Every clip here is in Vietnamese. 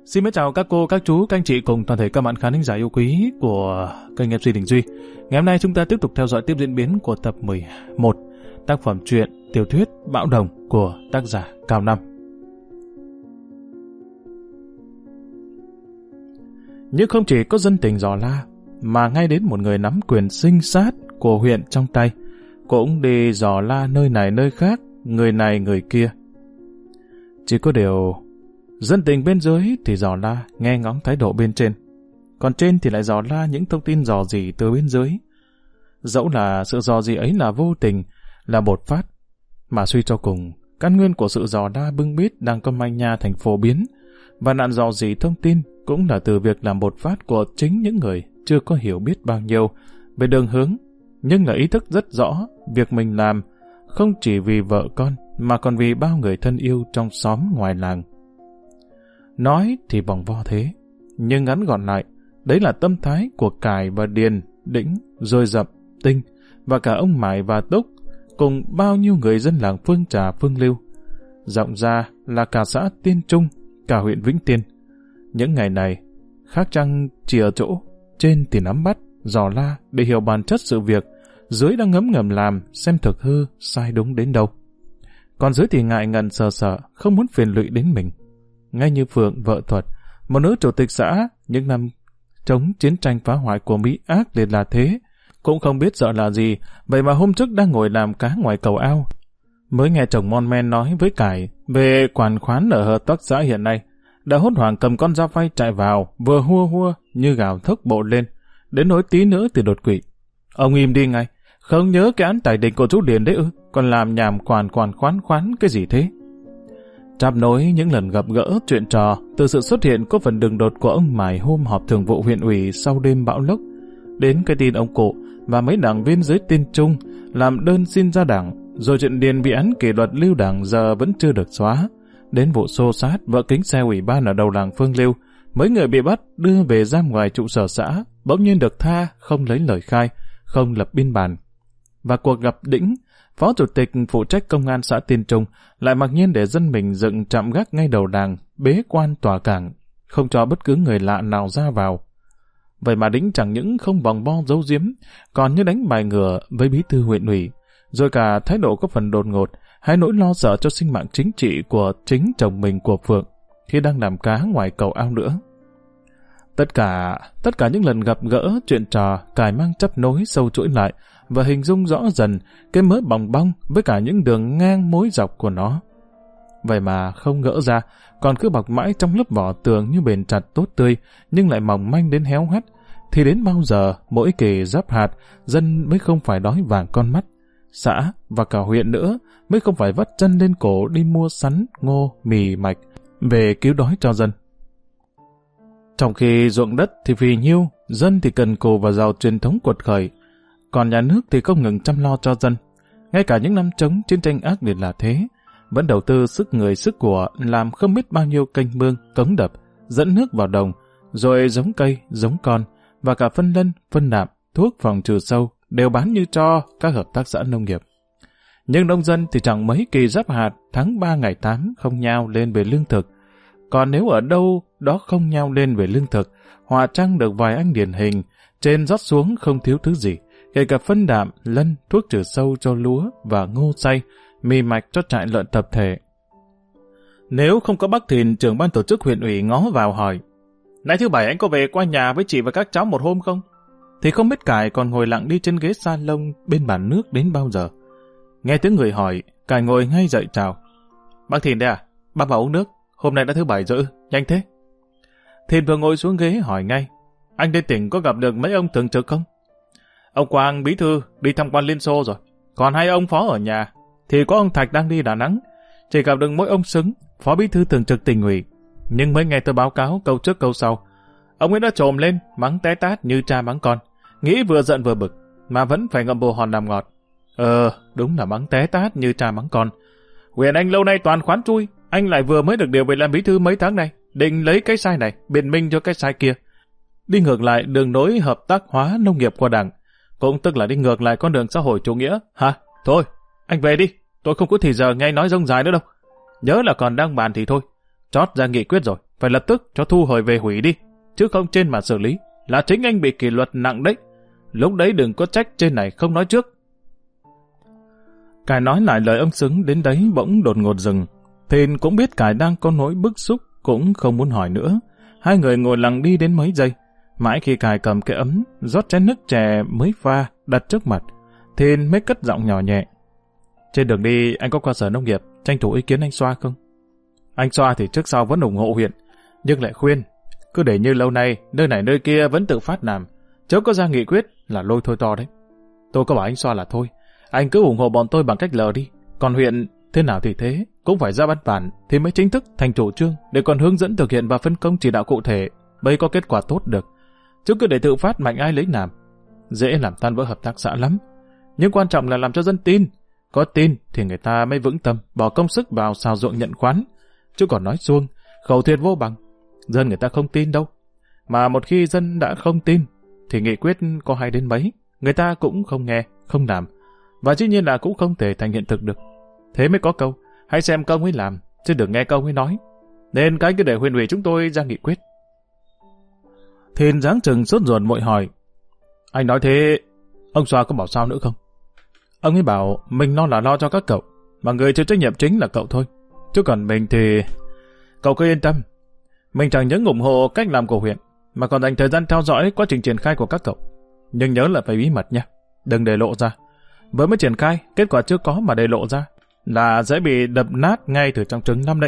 Xin chào các cô, các chú, các anh chị cùng toàn thể các bạn khán thính giả yêu quý của kênh MC Đình Duy. Ngày hôm nay chúng ta tiếp tục theo dõi tiếp diễn biến của tập 11, tác phẩm truyện tiểu thuyết Bão Đồng của tác giả Cao Năm. Nhưng không chỉ có dân tình Giò La, mà ngay đến một người nắm quyền sinh sát của huyện trong tay, cũng đi dò la nơi này nơi khác, người này người kia. Chỉ có điều, dân tình bên dưới thì dò la nghe ngóng thái độ bên trên, còn trên thì lại dò la những thông tin dò dỉ từ bên dưới. Dẫu là sự dò dỉ ấy là vô tình, là bột phát, mà suy cho cùng, căn nguyên của sự dò la bưng bít đang có manh nha thành phổ biến, và nạn dò dỉ thông tin cũng là từ việc làm bột phát của chính những người chưa có hiểu biết bao nhiêu về đường hướng, nhưng là ý thức rất rõ việc mình làm không chỉ vì vợ con mà còn vì bao người thân yêu trong xóm ngoài làng. Nói thì vòng vo thế, nhưng ngắn gọn lại, đấy là tâm thái của Cải và Điền, Đĩnh, rồi Dập, Tinh và cả ông Mải và Túc cùng bao nhiêu người dân làng Phương Trà, Phương Lưu. Rộng ra là cả xã Tiên Trung, cả huyện Vĩnh Tiên. Những ngày này, khác chăng chỉ ở chỗ, trên thì nắm bắt, dò la để hiểu bản chất sự việc, dưới đang ngấm ngầm làm xem thực hư, sai đúng đến đâu. Còn dưới thì ngại ngần sợ sợ, không muốn phiền lụy đến mình. Ngay như Phượng, vợ Thuật, một nữ chủ tịch xã, những năm chống chiến tranh phá hoại của Mỹ ác liệt là thế, cũng không biết sợ là gì, vậy mà hôm trước đang ngồi làm cá ngoài cầu ao. Mới nghe chồng mon men nói với Cải về quản khoán ở hợp tác xã hiện nay, đã hốt hoảng cầm con dao phay chạy vào, vừa hua hua như gào thốc bộ lên, đến nỗi tí nữa thì đột quỵ. Ông im đi ngay, không nhớ cái án tài đình của chú Điền đấy ư, còn làm nhảm khoán cái gì thế? Chắp nối những lần gặp gỡ chuyện trò từ sự xuất hiện có phần đường đột của ông Mải hôm họp thường vụ huyện ủy sau đêm bão lốc, đến cái tin ông cụ và mấy đảng viên dưới Tiên Trung làm đơn xin ra đảng, rồi chuyện Điền bị án kỷ luật lưu đảng giờ vẫn chưa được xóa, đến vụ xô xát vỡ kính xe ủy ban ở đầu làng Phương Lưu, mấy người bị bắt đưa về giam ngoài trụ sở xã bỗng nhiên được tha, không lấy lời khai, không lập biên bản. Và cuộc gặp Đĩnh, phó chủ tịch phụ trách công an xã Tiên Trung, lại mặc nhiên để dân mình dựng trạm gác ngay đầu làng, bế quan tòa cảng, không cho bất cứ người lạ nào ra vào. Vậy mà Đĩnh chẳng những không vòng vo giấu giếm, còn như đánh bài ngửa với bí thư huyện ủy, rồi cả thái độ có phần đột ngột, hay nỗi lo sợ cho sinh mạng chính trị của chính chồng mình của Phượng khi đang làm cá ngoài cầu ao nữa. Tất cả những lần gặp gỡ chuyện trò, Cải mang chấp nối sâu chuỗi lại và hình dung rõ dần cái mớ bòng bong với cả những đường ngang mối dọc của nó. Vậy mà không gỡ ra, còn cứ bọc mãi trong lớp vỏ tường như bền chặt tốt tươi, nhưng lại mỏng manh đến héo hắt, thì đến bao giờ mỗi kỳ giáp hạt, dân mới không phải đói vàng con mắt, xã và cả huyện nữa mới không phải vắt chân lên cổ đi mua sắn, ngô, mì, mạch về cứu đói cho dân. Trong khi ruộng đất thì phì nhiêu, dân thì cần cù và giàu truyền thống quật khởi, còn nhà nước thì không ngừng chăm lo cho dân. Ngay cả những năm chống chiến tranh ác liệt là thế, vẫn đầu tư sức người sức của làm không biết bao nhiêu kênh mương, cống đập, dẫn nước vào đồng, rồi giống cây, giống con và cả phân lân, phân nạm, thuốc phòng trừ sâu đều bán như cho các hợp tác xã nông nghiệp. Nhưng nông dân thì chẳng mấy kỳ giáp hạt tháng 3 ngày 8 không nhao lên về lương thực. Còn nếu ở đâu đó không nhao lên về lương thực, hòa trăng được vài anh điển hình, trên rót xuống không thiếu thứ gì, kể cả phân đạm, lân, thuốc trừ sâu cho lúa và ngô xay, mì mạch cho trại lợn tập thể. Nếu không có bác Thìn, trưởng ban tổ chức huyện ủy ngó vào hỏi, "Nay thứ Bảy anh có về qua nhà với chị và các cháu một hôm không?" Thì không biết Cải còn ngồi lặng đi trên ghế salon bên bàn nước đến bao giờ. Nghe tiếng người hỏi, Cải ngồi ngay dậy chào. "Bác Thìn đây à? Bác vào uống nước. Hôm nay đã thứ Bảy rồi, nhanh thế." Thìn vừa ngồi xuống ghế hỏi ngay, "Anh đến tỉnh có gặp được mấy ông thường trực không?" "Ông Quang bí thư đi tham quan Liên Xô rồi. Còn hai ông phó ở nhà, thì có ông Thạch đang đi Đà Nẵng. Chỉ gặp được mỗi ông Xứng, phó bí thư thường trực tỉnh ủy. Nhưng mới nghe tôi báo cáo câu trước câu sau, ông ấy đã trồm lên, mắng té tát như cha mắng con. Nghĩ vừa giận vừa bực, mà vẫn phải ngậm bồ hòn làm ngọt. Đúng là mắng té tát như cha mắng con. Huyện anh lâu nay toàn khoán chui, anh lại vừa mới được điều về làm bí thư mấy tháng này, định lấy cái sai này, biện minh cho cái sai kia. Đi ngược lại đường lối hợp tác hóa nông nghiệp của Đảng, cũng tức là đi ngược lại con đường xã hội chủ nghĩa. Hả? Thôi, anh về đi, tôi không có thì giờ nghe nói rông dài nữa đâu. Nhớ là còn đang bàn thì thôi. Chót ra nghị quyết rồi, phải lập tức cho thu hồi về hủy đi, chứ không trên mà xử lý, là chính anh bị kỷ luật nặng đấy. Lúc đấy đừng có trách trên này không nói trước. Cải nói lại lời ông Xứng đến đấy bỗng đột ngột dừng. Thìn cũng biết Cải đang có nỗi bức xúc, cũng không muốn hỏi nữa. Hai người ngồi lặng đi đến mấy giây. Mãi khi Cải cầm cái ấm, rót chén nước chè mới pha, đặt trước mặt, Thìn mới cất giọng nhỏ nhẹ. Trên đường đi anh có qua sở nông nghiệp, tranh thủ ý kiến anh Xoa không? Anh Xoa thì trước sau vẫn ủng hộ huyện, nhưng lại khuyên, cứ để như lâu nay, nơi này nơi kia vẫn tự phát làm, chớ có ra nghị quyết là lôi thôi to đấy. Tôi có bảo anh Xoa là thôi, anh cứ ủng hộ bọn tôi bằng cách lờ đi, còn huyện thế nào thì thế, cũng phải ra văn bản thì mới chính thức thành chủ trương để còn hướng dẫn thực hiện và phân công chỉ đạo cụ thể, mới có kết quả tốt được. Chứ cứ để tự phát mạnh ai lấy làm, dễ làm tan vỡ hợp tác xã lắm. Nhưng quan trọng là làm cho dân tin, có tin thì người ta mới vững tâm bỏ công sức vào xào ruộng nhận khoán, chứ còn nói suông, khẩu thiệt vô bằng, dân người ta không tin đâu. Mà một khi dân đã không tin thì nghị quyết có hay đến mấy, người ta cũng không nghe, không làm, và dĩ nhiên là cũng không thể thành hiện thực được. Thế mới có câu, hãy xem công ấy làm, chứ đừng nghe công ấy nói. Nên cái cứ để huyện ủy chúng tôi ra nghị quyết. Thìn dáng chừng sốt ruột vội hỏi, anh nói thế, ông Xoa có bảo sao nữa không? Ông ấy bảo mình lo cho các cậu, mà người chịu trách nhiệm chính là cậu thôi. Chứ còn mình thì... Cậu cứ yên tâm, mình chẳng những ủng hộ cách làm của huyện, mà còn dành thời gian theo dõi quá trình triển khai của các cậu. Nhưng nhớ là phải bí mật nha, đừng để lộ ra. Vừa mới triển khai, kết quả chưa có mà để lộ ra là dễ bị đập nát ngay từ trong trứng năm đấy.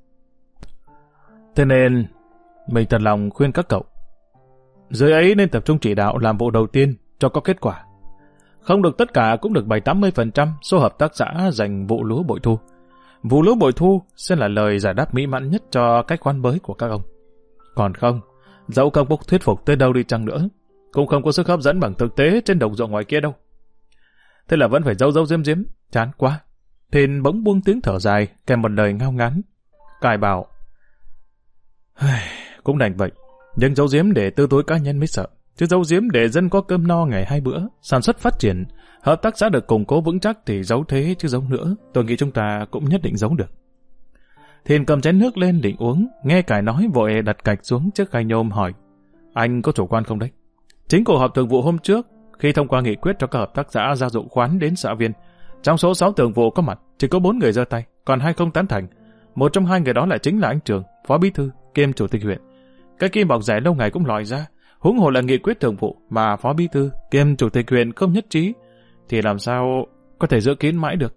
Thế nên, mình thật lòng khuyên các cậu, dưới ấy nên tập trung chỉ đạo làm vụ đầu tiên cho có kết quả. Không được tất cả cũng được 70-80% số hợp tác xã dành vụ lúa bội thu. Vụ lúa bội thu sẽ là lời giải đáp mỹ mãn nhất cho cách khoán bới của các ông. Còn không, dẫu công bốc thuyết phục tới đâu đi chăng nữa, cũng không có sức hấp dẫn bằng thực tế trên đồng ruộng ngoài kia đâu. Thế là vẫn phải giấu giếm, chán quá. Thìn bỗng buông tiếng thở dài, kèm một lời ngao ngán. Cải bảo, cũng đành vậy, nhưng giấu giếm để tư tối cá nhân mới sợ, chứ giấu giếm để dân có cơm no ngày 2 bữa, sản xuất phát triển, hợp tác xã được củng cố vững chắc thì giấu thế chứ giấu nữa, tôi nghĩ chúng ta cũng nhất định giấu được. Thìn cầm chén nước lên định uống, nghe Cải nói vội đặt cạch xuống chiếc khay nhôm hỏi, anh có chủ quan không đấy? Chính cuộc họp thường vụ hôm trước, khi thông qua nghị quyết cho các hợp tác xã gia dụng khoán đến xã viên, trong số 6 thường vụ có mặt, chỉ có 4 người giơ tay, còn 2 không tán thành. Một trong 2 người đó lại chính là anh Trường, phó bí thư, kiêm chủ tịch huyện. Cái kim bọc rẻ lâu ngày cũng lòi ra, huống hồ là nghị quyết thường vụ mà phó bí thư, kiêm chủ tịch huyện không nhất trí, thì làm sao có thể giữ kín mãi được.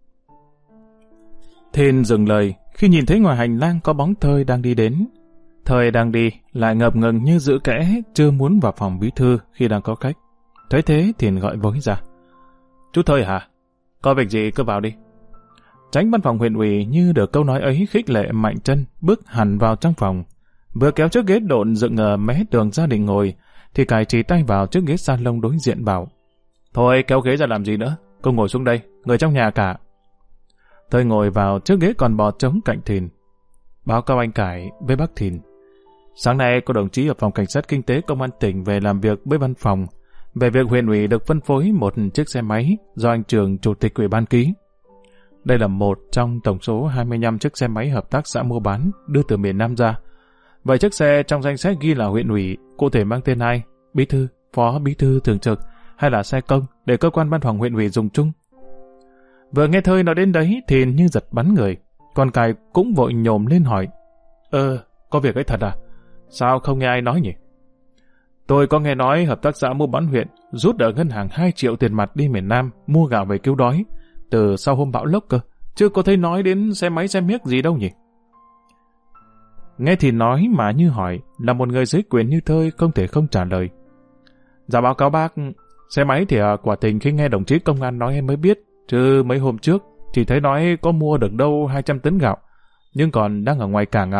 Thìn dừng lời khi nhìn thấy ngoài hành lang có bóng Thơi đang đi đến. Thơi đang đi, lại ngập ngừng như giữ kẽ, chưa muốn vào phòng bí thư khi đang có khách. Thấy thế Thìn gọi vối ra. Chú Thơi hả? Có việc gì cứ vào đi. Chánh văn phòng huyện ủy như được câu nói ấy khích lệ mạnh chân, bước hẳn vào trong phòng. Vừa kéo chiếc ghế độn dựng ở mé tường gia đình ngồi, thì Cải chỉ tay vào chiếc ghế salon đối diện bảo, thôi kéo ghế ra làm gì nữa, cô ngồi xuống đây, người trong nhà cả. Thơi ngồi vào chiếc ghế còn bò trống cạnh Thìn. Báo cáo anh Cải với bác Thìn, sáng nay có đồng chí ở phòng cảnh sát kinh tế công an tỉnh về làm việc với văn phòng về việc huyện ủy được phân phối một chiếc xe máy do anh Trường chủ tịch ủy ban ký. Đây là một trong tổng số 25 chiếc xe máy hợp tác xã mua bán đưa từ miền Nam ra. Vậy chiếc xe trong danh sách ghi là huyện ủy, cụ thể mang tên ai? Bí thư, phó bí thư thường trực hay là xe công để cơ quan văn phòng huyện ủy dùng chung? Vừa nghe Thơi nói đến đấy thì như giật bắn người, còn Cải cũng vội nhổm lên hỏi, có việc ấy thật à? Sao không nghe ai nói nhỉ? Tôi có nghe nói hợp tác xã mua bán huyện rút ở ngân hàng 2 triệu tiền mặt đi miền Nam mua gạo về cứu đói từ sau hôm bão lốc cơ, chứ có thấy nói đến xe máy xe miếc gì đâu nhỉ? Nghe thì nói mà như hỏi, là một người dưới quyền như Thơi không thể không trả lời. Dạ báo cáo bác, xe máy thì quả tình khi nghe đồng chí công an nói em mới biết, chứ mấy hôm trước chỉ thấy nói có mua được đâu 200 tấn gạo, nhưng còn đang ở ngoài cảng ạ.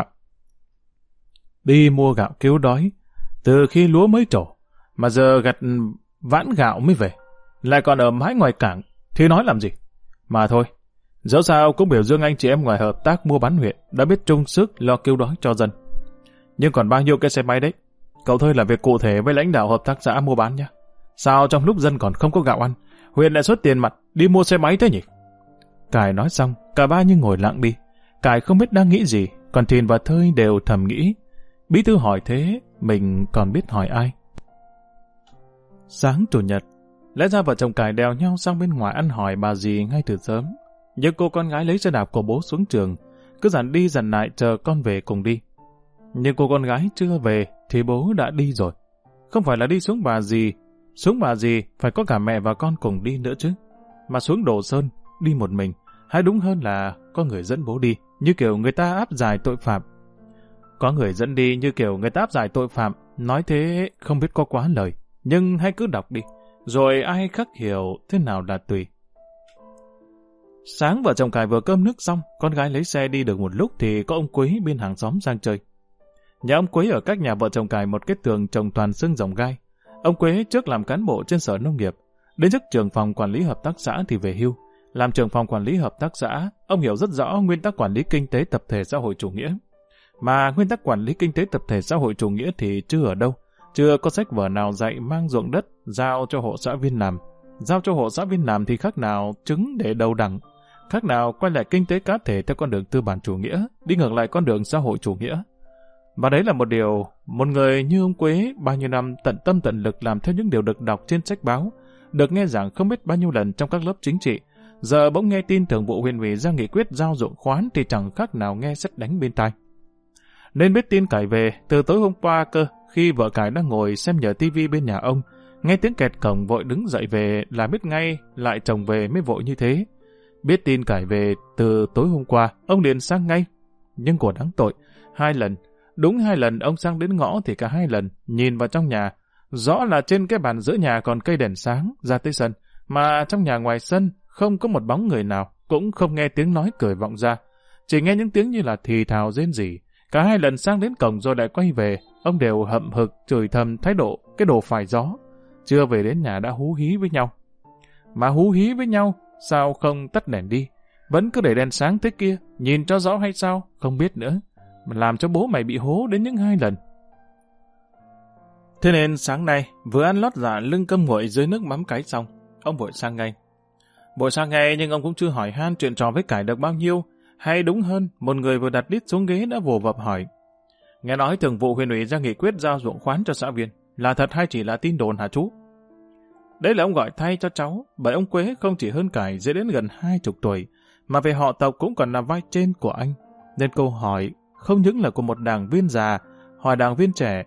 Đi mua gạo cứu đói, từ khi lúa mới trổ, mà giờ gặt vãn gạo mới về, lại còn ở mãi ngoài cảng, thì nói làm gì? Mà thôi, dẫu sao cũng biểu dương anh chị em ngoài hợp tác mua bán huyện đã biết chung sức lo cứu đói cho dân. Nhưng còn bao nhiêu cái xe máy đấy, cậu Thơi làm việc cụ thể với lãnh đạo hợp tác xã mua bán nhá. Sao trong lúc dân còn không có gạo ăn, huyện lại xuất tiền mặt đi mua xe máy thế nhỉ? Cải nói xong, cả ba như ngồi lặng đi. Cải không biết đang nghĩ gì, Còn Thìn và Thơi đều thầm nghĩ, bí thư hỏi thế, mình còn biết hỏi ai. Sáng Chủ nhật, lẽ ra vợ chồng Cải đèo nhau sang bên ngoài ăn hỏi bà dì ngay từ sớm. Nhưng cô con gái lấy xe đạp của bố xuống trường, cứ dặn đi dặn lại chờ con về cùng đi. Nhưng cô con gái chưa về thì bố đã đi rồi. Không phải là đi xuống bà dì phải có cả mẹ và con cùng đi nữa chứ. Mà xuống Đồ Sơn, đi một mình, hay đúng hơn là có người dẫn bố đi, như kiểu người ta áp giải tội phạm. Có người dẫn đi như kiểu người ta áp giải tội phạm, nói thế không biết có quá lời, nhưng hãy cứ đọc đi, rồi ai khắc hiểu thế nào là tùy. Sáng vợ chồng Cải vừa cơm nước xong, con gái lấy xe đi được một lúc thì có ông Quý bên hàng xóm sang chơi. Nhà ông Quý ở cách nhà vợ chồng Cải một cái tường trồng toàn xương rồng gai. Ông Quý trước làm cán bộ trên sở nông nghiệp, đến chức trưởng phòng quản lý hợp tác xã thì về hưu. Làm trưởng phòng quản lý hợp tác xã, ông hiểu rất rõ nguyên tắc quản lý kinh tế tập thể xã hội chủ nghĩa. Mà nguyên tắc quản lý kinh tế tập thể xã hội chủ nghĩa thì chưa ở đâu. Chưa có sách vở nào dạy mang ruộng đất, giao cho hộ xã viên làm. Giao cho hộ xã viên làm thì khác nào trứng để đầu đẳng. Khác nào quay lại kinh tế cá thể theo con đường tư bản chủ nghĩa, đi ngược lại con đường xã hội chủ nghĩa. Và đấy là một điều, một người như ông Quế bao nhiêu năm tận tâm tận lực làm theo những điều được đọc trên sách báo, được nghe giảng không biết bao nhiêu lần trong các lớp chính trị, giờ bỗng nghe tin Thường vụ huyện ủy ra nghị quyết giao ruộng khoán thì chẳng khác nào nghe sét đánh bên tai. Nên biết tin Cải về từ tối hôm qua cơ, khi vợ Cải đang ngồi xem nhờ tivi bên nhà ông, nghe tiếng kẹt cổng vội đứng dậy về là biết ngay lại chồng về mới vội như thế. Biết tin Cải về từ tối hôm qua, ông liền sang ngay. Nhưng của đáng tội, 2 lần, đúng 2 lần ông sang đến ngõ thì cả 2 lần nhìn vào trong nhà. Rõ là trên cái bàn giữa nhà còn cây đèn sáng ra tới sân, mà trong nhà ngoài sân không có một bóng người nào, cũng không nghe tiếng nói cười vọng ra. Chỉ nghe những tiếng như là thì thào rên rỉ. Cả 2 lần sang đến cổng rồi lại quay về, ông đều hậm hực chửi thầm thái độ cái đồ phải gió. Chưa về đến nhà đã hú hí với nhau. Mà hú hí với nhau, sao không tắt đèn đi? Vẫn cứ để đèn sáng thế kia, nhìn cho rõ hay sao? Không biết nữa. Mà làm cho bố mày bị hố đến những 2 lần. Thế nên sáng nay, vừa ăn lót dạ lưng cơm nguội dưới nước mắm cái xong, ông vội sang ngay. Vội sang ngay nhưng ông cũng chưa hỏi han chuyện trò với Cải được bao nhiêu. Hay đúng hơn, một người vừa đặt đít xuống ghế đã vồ vập hỏi. Nghe nói Thường vụ huyện ủy ra nghị quyết giao ruộng khoán cho xã viên, là thật hay chỉ là tin đồn hả chú? Đấy là ông gọi thay cho cháu, bởi ông Quế không chỉ hơn Cải dễ đến gần 20 tuổi, mà về họ tộc cũng còn là vai trên của anh. Nên câu hỏi không những là của một đảng viên già, hỏi đảng viên trẻ.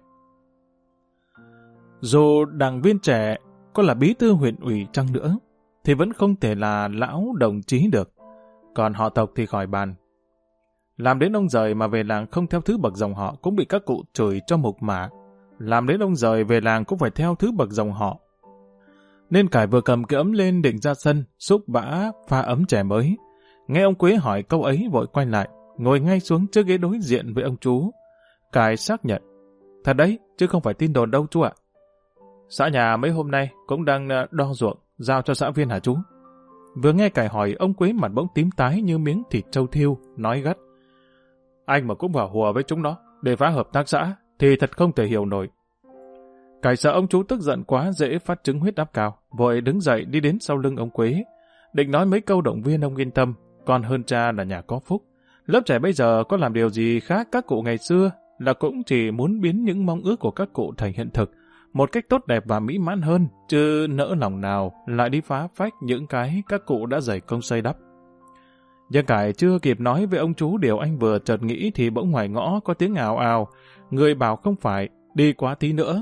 Dù đảng viên trẻ có là bí thư huyện ủy chăng nữa, thì vẫn không thể là lão đồng chí được. Còn họ tộc thì khỏi bàn. Làm đến ông rời mà về làng không theo thứ bậc dòng họ cũng bị các cụ chửi cho mục mả. Làm đến ông rời về làng cũng phải theo thứ bậc dòng họ. Nên Cải vừa cầm cái ấm lên định ra sân, xúc bã, pha ấm chè mới. Nghe ông Quế hỏi câu ấy vội quay lại, ngồi ngay xuống trước ghế đối diện với ông chú. Cải xác nhận. Thật đấy, chứ không phải tin đồn đâu chú ạ. Xã nhà mấy hôm nay cũng đang đo ruộng, giao cho xã viên hả chú? Vừa nghe Cải hỏi, ông Quế mặt bỗng tím tái như miếng thịt trâu thiêu, nói gắt. Anh mà cũng vào hùa với chúng nó, để phá hợp tác xã, thì thật không thể hiểu nổi. Cải sợ ông chú tức giận quá dễ phát chứng huyết áp cao, vội đứng dậy đi đến sau lưng ông Quế. Định nói mấy câu động viên ông yên tâm, còn hơn cha là nhà có phúc. Lớp trẻ bây giờ có làm điều gì khác các cụ ngày xưa, là cũng chỉ muốn biến những mong ước của các cụ thành hiện thực, một cách tốt đẹp và mỹ mãn hơn, chứ nỡ lòng nào lại đi phá phách những cái các cụ đã dày công xây đắp. Nhưng Cải chưa kịp nói với ông chú điều anh vừa chợt nghĩ thì bỗng ngoài ngõ có tiếng ào ào, người bảo không phải, đi quá tí nữa.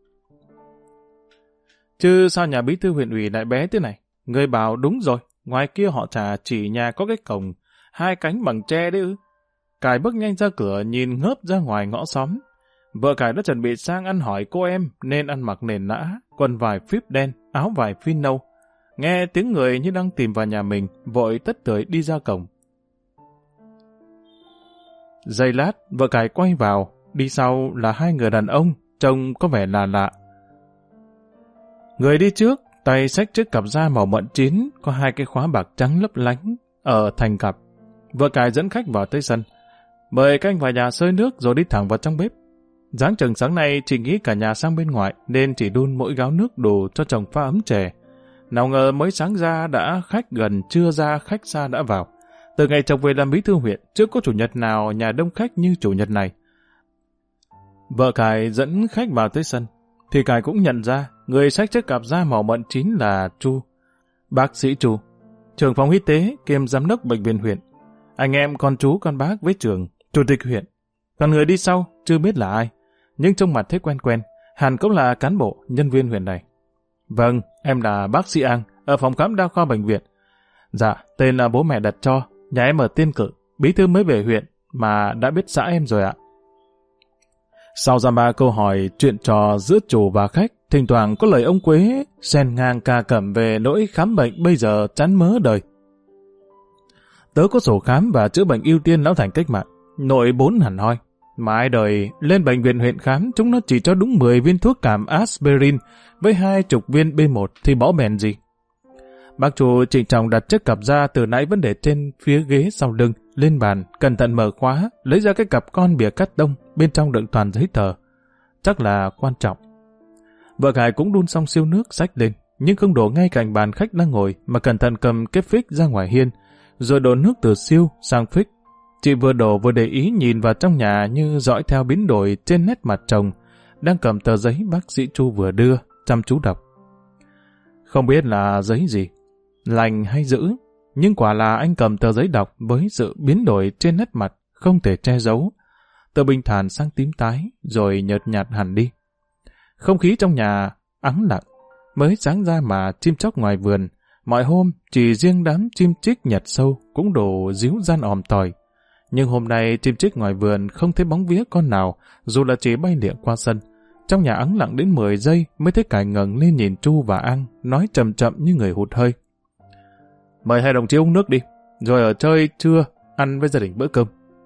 Chứ sao nhà bí thư huyện ủy lại bé thế này? Người bảo đúng rồi, ngoài kia họ Trà chỉ nhà có cái cổng, 2 cánh bằng tre đấy ư. Cải bước nhanh ra cửa nhìn ngớp ra ngoài ngõ xóm. Vợ Cải đã chuẩn bị sang ăn hỏi cô em nên ăn mặc nền nã, quần vải phíp đen, áo vải phin nâu. Nghe tiếng người như đang tìm vào nhà mình, vội tất tưởi đi ra cổng. Giây lát, vợ Cải quay vào, đi sau là 2 người đàn ông, trông có vẻ là lạ. Người đi trước, tay xách chiếc cặp da màu mận chín, có 2 cái khóa bạc trắng lấp lánh, ở thành cặp. Vợ Cải dẫn khách vào tới sân. Mời các anh vào nhà xơi nước rồi đi thẳng vào trong bếp. Dáng chừng sáng nay chị nghĩ cả nhà sang bên ngoài nên chỉ đun mỗi gáo nước đủ cho chồng pha ấm chè. Nào ngờ mới sáng ra đã khách gần, trưa ra khách xa đã vào. Từ ngày chồng về làm bí thư huyện, chưa có chủ nhật nào nhà đông khách như chủ nhật này. Vợ Cải dẫn khách vào tới sân, thì Cải cũng nhận ra người xách chiếc cặp da màu mận chính là Chu. Bác sĩ Chu, trưởng phòng y tế kiêm giám đốc bệnh viện huyện. Anh em con chú con bác với trưởng, chủ tịch huyện. Còn người đi sau chưa biết là ai, nhưng trông mặt thấy quen quen, hẳn cũng là cán bộ, nhân viên huyện này. Vâng, em là bác sĩ An, ở phòng khám đa khoa bệnh viện. Dạ, tên là bố mẹ đặt cho, nhà em ở Tiên Cự, bí thư mới về huyện, mà đã biết xã em rồi ạ. Sau dăm ba câu hỏi chuyện trò giữa chủ và khách, thỉnh thoảng có lời ông Quế xen ngang ca cẩm về nỗi khám bệnh bây giờ chán mớ đời. Tớ có sổ khám và chữa bệnh ưu tiên lão thành cách mạng, nội 4 hẳn hoi. Mà ai đời lên bệnh viện huyện khám, chúng nó chỉ cho đúng 10 viên thuốc cảm aspirin với 20 viên B1 thì bỏ bèn gì. Bác chủ trịnh trọng đặt chiếc cặp da từ nãy vẫn để trên phía ghế sau lưng, lên bàn, cẩn thận mở khóa, lấy ra cái cặp con bìa cắt tông, bên trong đựng toàn giấy tờ. Chắc là quan trọng. Vợ Cải cũng đun xong siêu nước xách lên, nhưng không đổ ngay cạnh bàn khách đang ngồi, mà cẩn thận cầm cái phích ra ngoài hiên, rồi đổ nước từ siêu sang phích. Chị vừa đổ vừa để ý nhìn vào trong nhà như dõi theo biến đổi trên nét mặt chồng, đang cầm tờ giấy bác sĩ Chu vừa đưa, chăm chú đọc. Không biết là giấy gì, lành hay dữ, nhưng quả là anh cầm tờ giấy đọc với sự biến đổi trên nét mặt không thể che giấu, từ bình thản sang tím tái, rồi nhợt nhạt hẳn đi. Không khí trong nhà ắng lặng, mới sáng ra mà chim chóc ngoài vườn, mọi hôm chỉ riêng đám chim chích nhặt sâu cũng đổ díu gian òm tỏi. Nhưng hôm nay chim chích ngoài vườn không thấy bóng vía con nào, dù là chỉ bay lịa qua sân. Trong nhà ắng lặng đến 10 giây mới thấy Cải ngẩng lên nhìn Chu và An, nói chậm chậm như người hụt hơi. Mời hai đồng chí uống nước đi, rồi ở chơi trưa, ăn với gia đình bữa cơm.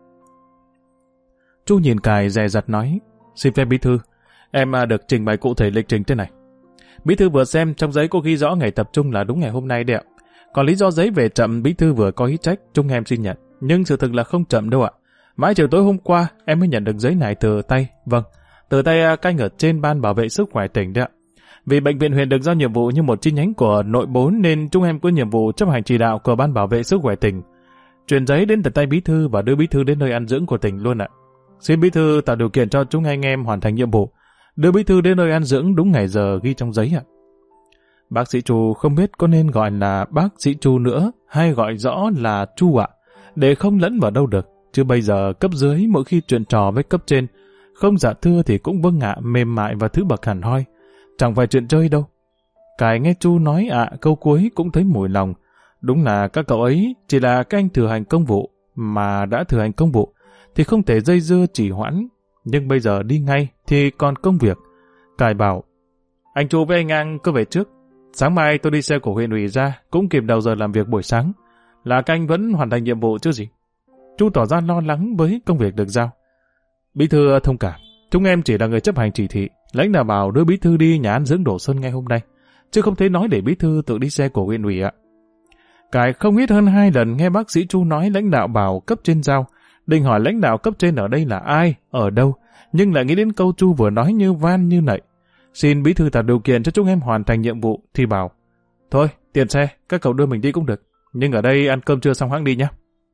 Chu nhìn Cải dè dặt nói, xin phép bí thư, em được trình bày cụ thể lịch trình thế này. Bí thư vừa xem trong giấy có ghi rõ ngày tập trung là đúng ngày hôm nay đấy ạ. Còn lý do giấy về chậm bí thư vừa có ý trách, chúng em xin nhận. Nhưng sự thực là không chậm đâu ạ. Mãi chiều tối hôm qua em mới nhận được giấy này từ tay, từ tay canh ở trên ban bảo vệ sức khỏe tỉnh đấy ạ. Vì bệnh viện huyện được giao nhiệm vụ như một chi nhánh của nội 4 nên chúng em có nhiệm vụ chấp hành chỉ đạo của ban bảo vệ sức khỏe tỉnh. Truyền giấy đến tận tay bí thư và đưa bí thư đến nơi ăn dưỡng của tỉnh luôn ạ. Xin bí thư tạo điều kiện cho chúng anh em hoàn thành nhiệm vụ, đưa bí thư đến nơi ăn dưỡng đúng ngày giờ ghi trong giấy ạ. Bác sĩ Chu không biết có nên gọi là bác sĩ Chu nữa hay gọi rõ là Chu ạ, để không lẫn vào đâu được. Chứ bây giờ cấp dưới mỗi khi chuyện trò với cấp trên, không dạ thưa thì cũng vâng ạ, mềm mại và thứ bậc hẳn hoi. Chẳng phải chuyện chơi đâu. Cải nghe Chu nói câu cuối cũng thấy mùi lòng. Đúng là các cậu ấy chỉ là các anh thừa hành công vụ, mà đã thừa hành công vụ thì không thể dây dưa trì hoãn. Nhưng bây giờ đi ngay thì còn công việc. Cải bảo, anh Chu với anh An cứ về trước. Sáng mai tôi đi xe của huyện ủy ra, cũng kịp đầu giờ làm việc buổi sáng. Là các anh vẫn hoàn thành nhiệm vụ chứ gì. Chu tỏ ra lo lắng với công việc được giao. Bí thư thông cảm, chúng em chỉ là người chấp hành chỉ thị. Lãnh đạo bảo đưa bí thư đi nhà ăn dưỡng Đổ Sơn ngay hôm nay, chứ không thấy nói để bí thư tự đi xe của huyện ủy ạ. Cải không ít hơn 2 lần nghe bác sĩ Chu nói lãnh đạo bảo cấp trên giao, định hỏi lãnh đạo cấp trên ở đây là ai, ở đâu, nhưng lại nghĩ đến câu Chu vừa nói như van như nậy. Xin bí thư tạo điều kiện cho chúng em hoàn thành nhiệm vụ thì bảo, thôi tiền xe, các cậu đưa mình đi cũng được, nhưng ở đây ăn cơm trưa xong hãng đi nhé.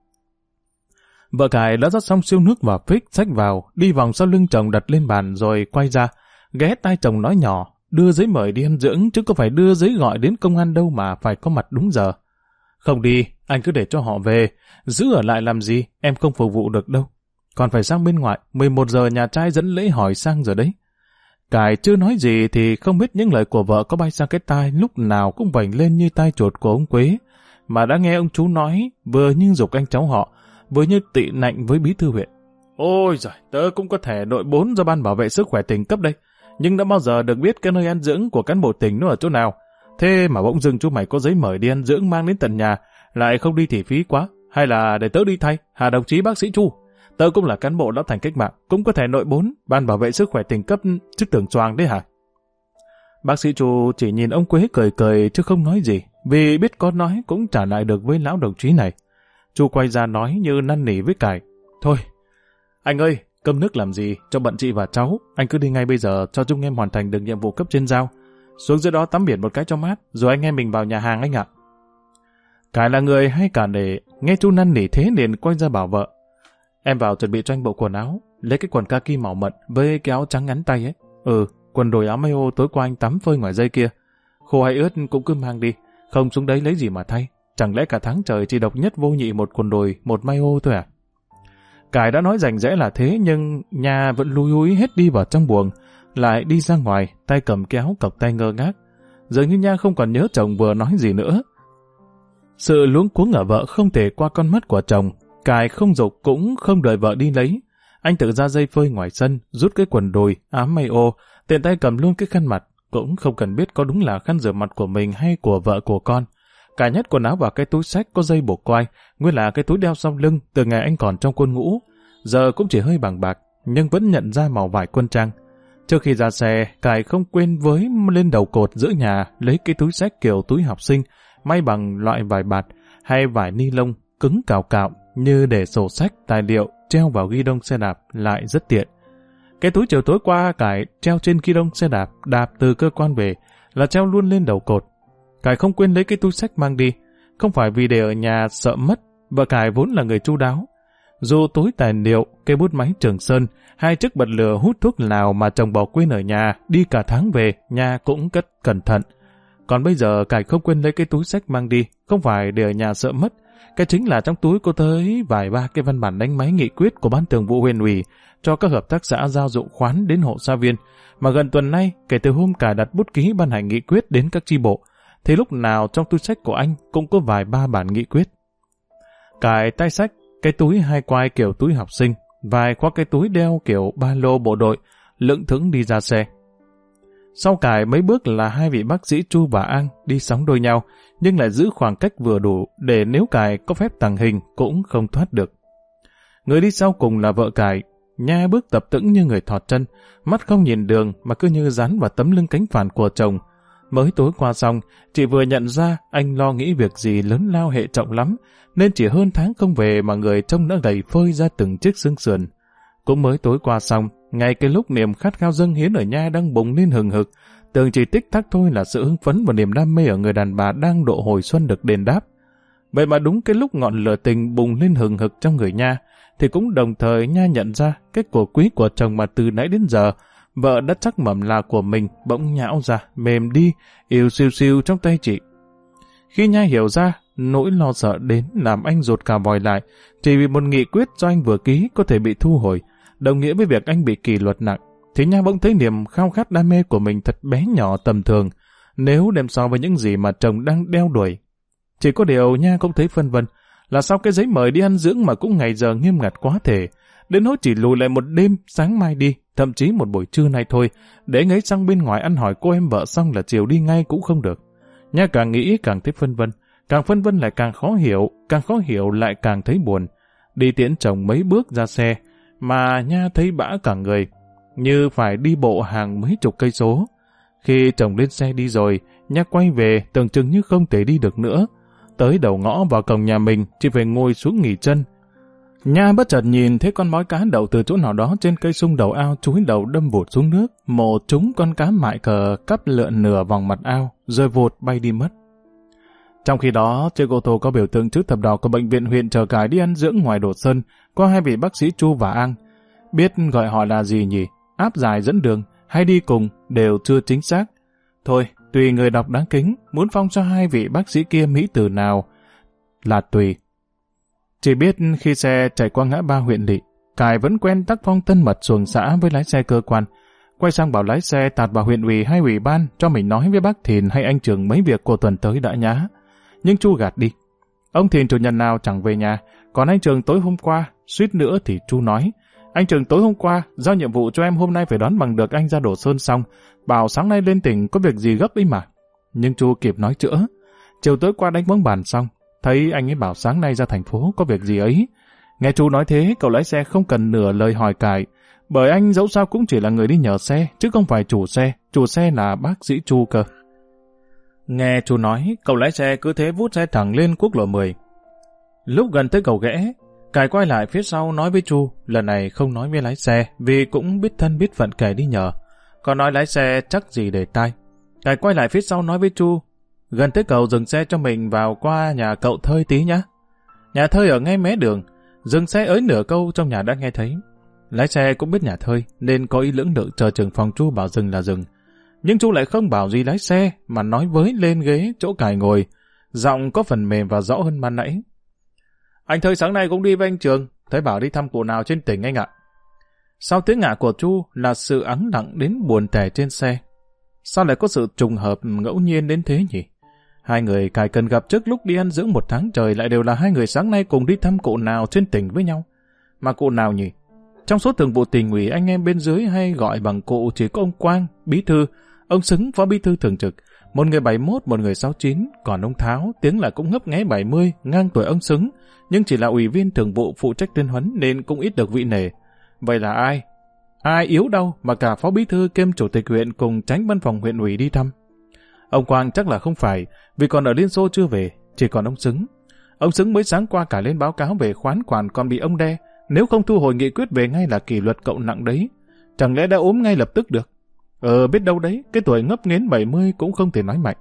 Vợ Cải đã rót xong siêu nước và phích xách vào, đi vòng sau lưng chồng đặt lên bàn rồi quay ra, ghé tai chồng nói nhỏ, đưa giấy mời đi ăn dưỡng chứ có phải đưa giấy gọi đến công an đâu mà phải có mặt đúng giờ. Không đi, anh cứ để cho họ về, giữ ở lại làm gì, em không phục vụ được đâu. Còn phải sang bên ngoài, 11 giờ nhà trai dẫn lễ hỏi sang rồi đấy. Cải chưa nói gì thì không biết những lời của vợ có bay sang cái tai lúc nào cũng vảnh lên như tai chuột của ông Quế, mà đã nghe ông chú nói vừa như giục anh cháu họ, vừa như tị nạnh với bí thư huyện. Ôi giời, tớ cũng có thẻ nội 4 do ban bảo vệ sức khỏe tỉnh cấp đây, nhưng đã bao giờ được biết cái nơi ăn dưỡng của cán bộ tỉnh nó ở chỗ nào. Thế mà bỗng dưng chú mày có giấy mời đi ăn dưỡng mang đến tận nhà, lại không đi thì phí quá. Hay là để tớ đi thay, hả đồng chí bác sĩ Chu? Tớ cũng là cán bộ lão thành cách mạng, cũng có thẻ nội 4, ban bảo vệ sức khỏe tỉnh cấp chứ tưởng choàng đấy hả? Bác sĩ Chu chỉ nhìn ông Quế cười cười chứ không nói gì, vì biết có nói cũng trả lại được với lão đồng chí này. Chu quay ra nói như năn nỉ với Cải. Thôi, anh ơi, cơm nước làm gì, cho bận chị và cháu, anh cứ đi ngay bây giờ cho chúng em hoàn thành được nhiệm vụ cấp trên giao. Xuống dưới đó tắm biển một cái cho mát, rồi anh em mình vào nhà hàng anh ạ. Cải là người hay cả để nghe chú năn nỉ thế liền quay ra bảo vợ. Em vào chuẩn bị cho anh bộ quần áo, lấy cái quần kaki màu mận với cái áo trắng ngắn tay ấy. Quần đùi áo mayo tối qua anh tắm phơi ngoài dây kia. Khô hay ướt cũng cứ mang đi, không xuống đấy lấy gì mà thay. Chẳng lẽ cả tháng trời chỉ độc nhất vô nhị một quần đùi, một mayo thôi à? Cải đã nói rành rẽ là thế nhưng Nha vẫn lúi húi hết đi vào trong buồng, lại đi ra ngoài, tay cầm kéo cọc tay ngơ ngác. Dường như Nha không còn nhớ chồng vừa nói gì nữa. Sự luống cuống ở vợ không thể qua con mắt của chồng, Cải không giục cũng không đợi vợ đi lấy. Anh tự ra dây phơi ngoài sân, rút cái quần đùi, áo mayo, tiện tay cầm luôn cái khăn mặt, cũng không cần biết có đúng là khăn rửa mặt của mình hay của vợ của con. Cải nhét quần áo vào cái túi xách có dây buộc quai, nguyên là cái túi đeo sau lưng từ ngày anh còn trong quân ngũ. Giờ cũng chỉ hơi bàng bạc, nhưng vẫn nhận ra màu vải quân trang. Trước khi ra xe, Cải không quên với lên đầu cột giữa nhà lấy cái túi xách kiểu túi học sinh, may bằng loại vải bạt hay vải ni lông cứng cào cạo như để sổ sách, tài liệu treo vào ghi đông xe đạp lại rất tiện. Cái túi chiều tối qua Cải treo trên ghi đông xe đạp, đạp từ cơ quan về là treo luôn lên đầu cột. Cải không quên lấy cái túi xách mang đi, không phải vì để ở nhà sợ mất, vợ Cải vốn là người chu đáo. Dù túi tài liệu, cây bút máy Trường Sơn, hai chiếc bật lửa hút thuốc lào mà chồng bỏ quên ở nhà, đi cả tháng về, nhà cũng cất cẩn thận. Còn bây giờ Cải không quên lấy cái túi xách mang đi, không phải để ở nhà sợ mất. Cái chính là trong túi có tới vài ba cái văn bản đánh máy nghị quyết của Ban Thường vụ Huyện ủy cho các hợp tác xã giao dụng khoán đến hộ xã viên, mà gần tuần nay, kể từ hôm Cải đặt bút ký ban hành nghị quyết đến các chi bộ, thì lúc nào trong túi xách của anh cũng có vài ba bản nghị quyết. Cải tay xách cái túi hai quai kiểu túi học sinh, vài khoác cái túi đeo kiểu ba lô bộ đội, lững thững đi ra xe. Sau Cải mấy bước là hai vị bác sĩ Chu và An đi sóng đôi nhau, nhưng lại giữ khoảng cách vừa đủ để nếu Cải có phép tàng hình cũng không thoát được. Người đi sau cùng là vợ Cải, Nha bước tập tễnh như người thọt chân, mắt không nhìn đường mà cứ như dán vào tấm lưng cánh phản của chồng. Mới tối qua xong, chị vừa nhận ra anh lo nghĩ việc gì lớn lao hệ trọng lắm, nên chỉ hơn tháng không về mà người trông đã gầy phơi ra từng chiếc xương sườn. Cũng mới tối qua xong, ngay cái lúc niềm khát khao dâng hiến ở Nha đang bùng lên hừng hực, tưởng chỉ tích tắc thôi là sự hưng phấn và niềm đam mê ở người đàn bà đang độ hồi xuân được đền đáp. Vậy mà đúng cái lúc ngọn lửa tình bùng lên hừng hực trong người Nha, thì cũng đồng thời Nha nhận ra cái cổ quý của chồng mà từ nãy đến giờ vợ đã chắc mẩm là của mình bỗng nhão ra, mềm đi, yếu siêu siêu trong tay chị. Khi Nha hiểu ra, nỗi lo sợ đến làm anh rụt cả vòi lại, chỉ vì một nghị quyết do anh vừa ký có thể bị thu hồi, đồng nghĩa với việc anh bị kỷ luật nặng, thì Nha bỗng thấy niềm khao khát đam mê của mình thật bé nhỏ tầm thường, nếu đem so với những gì mà chồng đang đeo đuổi. Chỉ có điều Nha cũng thấy phân vân, là sao cái giấy mời đi ăn dưỡng mà cũng ngày giờ nghiêm ngặt quá thể, đến nỗi chỉ lùi lại một đêm, sáng mai đi, thậm chí một buổi trưa nay thôi, để ngấy sang bên ngoài ăn hỏi cô em vợ xong là chiều đi ngay cũng không được. Nha càng nghĩ càng thấy phân vân lại càng khó hiểu lại càng thấy buồn. Đi tiễn chồng mấy bước ra xe, mà Nha thấy bã cả người, như phải đi bộ hàng mấy chục cây số. Khi chồng lên xe đi rồi, Nha quay về tưởng chừng như không thể đi được nữa. Tới đầu ngõ vào cổng nhà mình, chỉ phải ngồi xuống nghỉ chân. Nha bất chợt nhìn thấy con mói cá đậu từ chỗ nào đó trên cây sung đầu ao chúi đầu đâm vụt xuống nước, một trúng con cá mại cờ cắp lượn nửa vòng mặt ao, rồi vụt bay đi mất. Trong khi đó, chiếc ô tô có biểu tượng chữ thập đỏ của bệnh viện huyện chờ Cải đi ăn dưỡng ngoài Đồ Sơn, qua hai vị bác sĩ Chu và An. Biết gọi họ là gì nhỉ? Áp giải dẫn đường hay đi cùng đều chưa chính xác. Thôi, tùy người đọc đáng kính, muốn phong cho hai vị bác sĩ kia mỹ từ nào là tùy. Chỉ biết khi xe chạy qua ngã ba huyện lỵ, Cải vẫn quen tác phong thân mật xuồng xã với lái xe cơ quan. Quay sang bảo lái xe tạt vào huyện ủy hay ủy ban cho mình nói với bác Thìn hay anh Trường mấy việc của tuần tới đã nhá. Nhưng Chu gạt đi. Ông Thìn chủ nhật nào chẳng về nhà, còn anh Trường tối hôm qua, suýt nữa thì Chu nói. Anh Trường tối hôm qua, giao nhiệm vụ cho em hôm nay phải đón bằng được anh ra Đồ Sơn xong, bảo sáng nay lên tỉnh có việc gì gấp ấy mà. Nhưng Chu kịp nói chữa. Chiều tối qua đánh bóng bàn xong, thấy anh ấy bảo sáng nay ra thành phố có việc gì ấy. Nghe Chu nói thế, cậu lái xe không cần nửa lời hỏi Cải, bởi anh dẫu sao cũng chỉ là người đi nhờ xe, chứ không phải chủ xe là bác sĩ Chu cơ. Nghe Chu nói, cậu lái xe cứ thế vút xe thẳng lên quốc lộ 10. Lúc gần tới cầu ghẽ, Cải quay lại phía sau nói với Chu, lần này không nói với lái xe, vì cũng biết thân biết phận kẻ đi nhờ. Còn nói lái xe chắc gì để tai. Cải quay lại phía sau nói với Chu, Gần tới cầu dừng xe cho mình vào qua nhà cậu Thơi tí nhá. Nhà Thơi ở ngay mé đường, dừng xe ới nửa câu trong nhà đã nghe thấy. Lái xe cũng biết nhà Thơi, nên có ý lưỡng lự chờ chừng phòng Chu bảo dừng là dừng. Nhưng Chu lại không bảo gì lái xe, mà nói với lên ghế chỗ cài ngồi. Giọng có phần mềm và rõ hơn ban nãy. Anh Thơi sáng nay cũng đi với anh Trường, thấy bảo đi thăm cụ nào trên tỉnh anh ạ. Sau tiếng ngạ của Chu là sự ắng lặng đến buồn tẻ trên xe. Sao lại có sự trùng hợp ngẫu nhiên đến thế nhỉ? Hai người cài cần gặp trước lúc đi ăn dưỡng 1 tháng trời lại đều là hai người sáng nay cùng đi thăm cụ nào trên tỉnh với nhau. Mà cụ nào nhỉ? Trong số thường vụ tỉnh ủy anh em bên dưới hay gọi bằng cụ chỉ có ông Quang, bí thư, ông Xứng, phó bí thư thường trực, một người 71, một người 69, còn ông Tháo tiếng là cũng ngấp nghé 70, ngang tuổi ông Xứng, nhưng chỉ là ủy viên thường vụ phụ trách tuyên huấn nên cũng ít được vị nể. Vậy là ai? Ai yếu đâu mà cả phó bí thư kiêm chủ tịch huyện cùng tránh văn phòng huyện ủy đi thăm. Ông Quang chắc là không phải, vì còn ở Liên Xô chưa về, chỉ còn ông Xứng. Ông Xứng mới sáng qua cả lên báo cáo về khoán quản còn bị ông đe, nếu không thu hồi nghị quyết về ngay là kỷ luật cậu nặng đấy. Chẳng lẽ đã ốm ngay lập tức được? Biết đâu đấy, cái tuổi ngấp nghến 70 cũng không thể nói mạnh.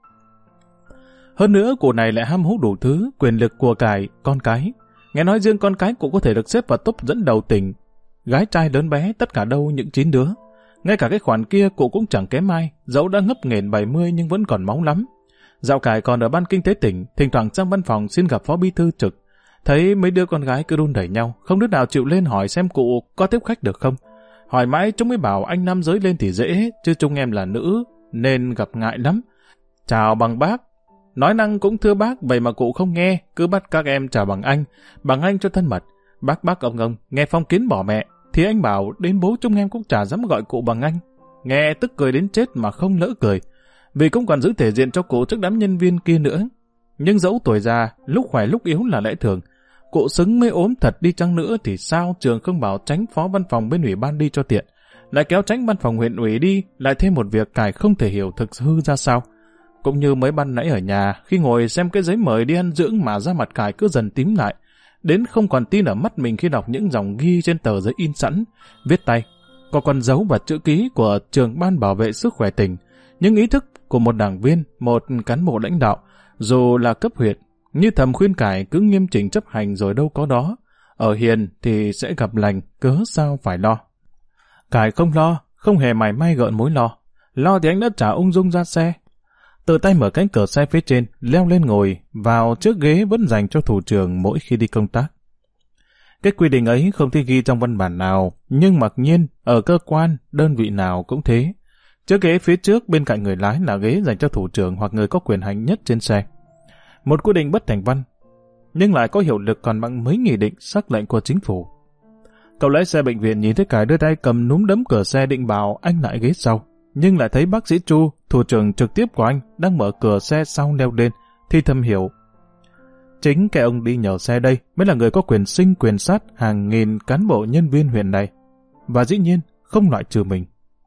Hơn nữa, cụ này lại ham hố đủ thứ, quyền lực của cải, con cái. Nghe nói riêng con cái cụ có thể được xếp vào top dẫn đầu tỉnh. Gái trai lớn bé, tất cả đâu những 9 đứa. Ngay cả cái khoản kia cụ cũng chẳng kém ai, dẫu đã ngấp nghền 70 nhưng vẫn còn máu lắm. Dạo cải còn ở ban kinh tế tỉnh, thỉnh thoảng sang văn phòng xin gặp phó bí thư trực. Thấy mấy đứa con gái cứ đun đẩy nhau, không đứa nào chịu lên hỏi xem cụ có tiếp khách được không. Hỏi mãi chúng mới bảo anh nam giới lên thì dễ, chứ chúng em là nữ, nên gặp ngại lắm. Chào bằng bác. Nói năng cũng thưa bác, vậy mà cụ không nghe, cứ bắt các em chào bằng anh cho thân mật. Bác ông, nghe phong kiến bỏ mẹ, thì anh bảo đến bố chúng em cũng chả dám gọi cụ bằng anh. Nghe tức cười đến chết mà không lỡ cười, vì cũng còn giữ thể diện cho cụ trước đám nhân viên kia nữa. Nhưng dẫu tuổi già, lúc khỏe lúc yếu là lẽ thường. Cụ Xứng mới ốm thật đi chăng nữa thì sao Trường không bảo tránh phó văn phòng bên ủy ban đi cho tiện, lại kéo tránh văn phòng huyện ủy đi, lại thêm một việc cải không thể hiểu thực hư ra sao. Cũng như mới ban nãy ở nhà, khi ngồi xem cái giấy mời đi ăn dưỡng mà da mặt cải cứ dần tím lại, đến không còn tin ở mắt mình khi đọc những dòng ghi trên tờ giấy in sẵn, viết tay, có con dấu và chữ ký của trưởng ban bảo vệ sức khỏe tỉnh, những ý thức của một đảng viên, một cán bộ lãnh đạo, dù là cấp huyện, như thầm khuyên cải cứ nghiêm chỉnh chấp hành rồi đâu có đó. Ở hiền thì sẽ gặp lành, cớ sao phải lo. Cải không lo, không hề mảy may gợn mối lo. Lo thì anh đã trả ung dung ra xe. Tự tay mở cánh cửa xe phía trên, leo lên ngồi, vào chiếc ghế vẫn dành cho thủ trưởng mỗi khi đi công tác. Cái quy định ấy không thể ghi trong văn bản nào, nhưng mặc nhiên, ở cơ quan, đơn vị nào cũng thế. Chiếc ghế phía trước bên cạnh người lái là ghế dành cho thủ trưởng hoặc người có quyền hành nhất trên xe. Một quy định bất thành văn, nhưng lại có hiệu lực còn bằng mấy nghị định sắc lệnh của chính phủ. Cậu lái xe bệnh viện nhìn thấy Cải đưa tay cầm núm đấm cửa xe định bảo anh lại ghế sau, nhưng lại thấy bác sĩ Chu, thủ trưởng trực tiếp của anh, đang mở cửa xe sau leo lên, thì thầm hiểu. Chính cái ông đi nhờ xe đây mới là người có quyền sinh quyền sát hàng nghìn cán bộ nhân viên huyện này, và dĩ nhiên không loại trừ mình.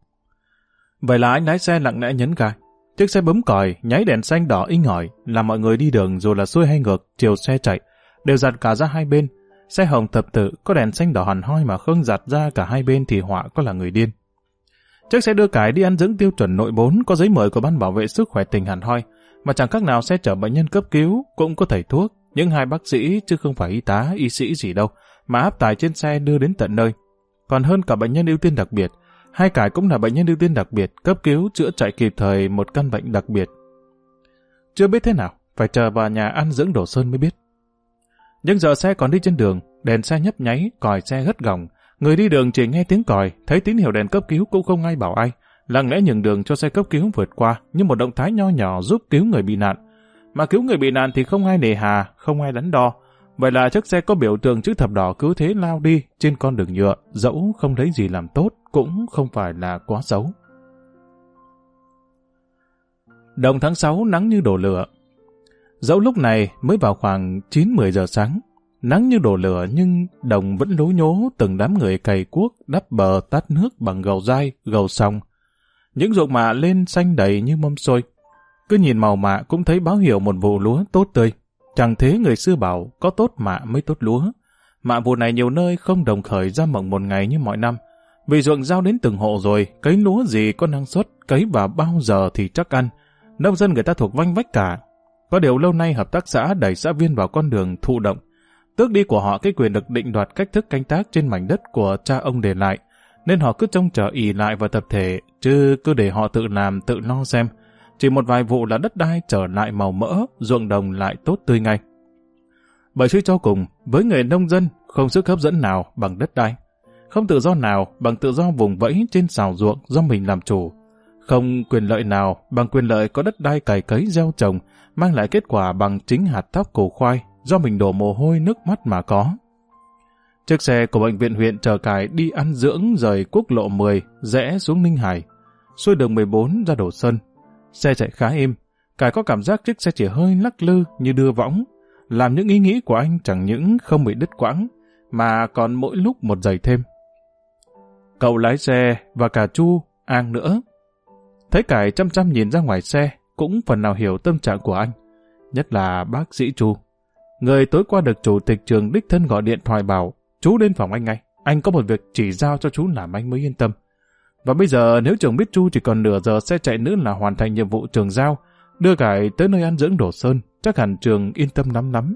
Vậy là anh lái xe lặng lẽ nhấn ga. Chiếc xe bấm còi, nháy đèn xanh đỏ inh ỏi, làm mọi người đi đường dù là xuôi hay ngược, chiều xe chạy, đều giặt cả ra hai bên. Xe hồng thập tự có đèn xanh đỏ hằn hoi mà không giặt ra cả hai bên thì họa có là người điên. Chiếc xe đưa Cải đi ăn dưỡng tiêu chuẩn nội 4 có giấy mời của ban bảo vệ sức khỏe tỉnh hẳn hoi, mà chẳng khác nào xe chở bệnh nhân cấp cứu, cũng có thầy thuốc, những 2 bác sĩ chứ không phải y tá, y sĩ gì đâu, mà áp tải trên xe đưa đến tận nơi. Còn hơn cả bệnh nhân ưu tiên đặc biệt, hai Cải cũng là bệnh nhân ưu tiên đặc biệt, cấp cứu chữa chạy kịp thời một căn bệnh đặc biệt. Chưa biết thế nào, phải chờ vào nhà ăn dưỡng Đồ Sơn mới biết. Nhưng giờ xe còn đi trên đường, đèn xe nhấp nháy, còi xe gất gỏng, người đi đường chỉ nghe tiếng còi, thấy tín hiệu đèn cấp cứu cũng không ai bảo ai, lặng lẽ nhường đường cho xe cấp cứu vượt qua như một động thái nho nhỏ giúp cứu người bị nạn. Mà cứu người bị nạn thì không ai nề hà, không ai đắn đo. Vậy là chiếc xe có biểu tượng chữ thập đỏ cứ thế lao đi trên con đường nhựa, dẫu không lấy gì làm tốt, cũng không phải là quá xấu. Đầu tháng 6 nắng như đổ lửa. Dẫu lúc này mới vào khoảng 9-10 giờ sáng, nắng như đổ lửa nhưng đồng vẫn lố nhố từng đám người cày cuốc đắp bờ tát nước bằng gầu dai, gầu sòng. Những ruộng mạ lên xanh đầy như mâm xôi. Cứ nhìn màu mạ cũng thấy báo hiệu một vụ lúa tốt tươi. Chẳng thế người xưa bảo có tốt mạ mới tốt lúa. Mạ vụ này nhiều nơi không đồng khởi ra mộng một ngày như mọi năm. Vì ruộng giao đến từng hộ rồi, cấy lúa gì có năng suất, cấy vào bao giờ thì chắc ăn. Nông dân người ta thuộc vanh vách cả. Có điều lâu nay hợp tác xã đẩy xã viên vào con đường thụ động, tước đi của họ cái quyền được định đoạt cách thức canh tác trên mảnh đất của cha ông để lại, nên họ cứ trông chờ ỷ lại vào tập thể, chứ cứ để họ tự làm tự lo xem. Chỉ một vài vụ là đất đai trở lại màu mỡ, ruộng đồng lại tốt tươi ngay. Bởi suy cho cùng, với người nông dân không sức hấp dẫn nào bằng đất đai, không tự do nào bằng tự do vùng vẫy trên sào ruộng do mình làm chủ, không quyền lợi nào bằng quyền lợi có đất đai cày cấy gieo trồng, mang lại kết quả bằng chính hạt thóc củ khoai do mình đổ mồ hôi nước mắt mà có. Chiếc xe của bệnh viện huyện chở cải đi ăn dưỡng rời quốc lộ 10 rẽ xuống Ninh Hải, xuôi đường 14 ra Đồ Sơn. Xe chạy khá êm, cải có cảm giác chiếc xe chỉ hơi lắc lư như đưa võng, làm những ý nghĩ của anh chẳng những không bị đứt quãng, mà còn mỗi lúc một dày thêm. Cậu lái xe và cả Chu, An nữa. Thấy cải chăm chăm nhìn ra ngoài xe, cũng phần nào hiểu tâm trạng của anh, nhất là bác sĩ Chu. Người tối qua được chủ tịch trường đích thân gọi điện thoại bảo, chú đến phòng anh ngay, anh có một việc chỉ giao cho chú làm anh mới yên tâm. Và bây giờ nếu trường biết Chu chỉ còn nửa giờ xe chạy nữa là hoàn thành nhiệm vụ trường giao, đưa cải tới nơi ăn dưỡng Đồ Sơn, chắc hẳn trường yên tâm lắm.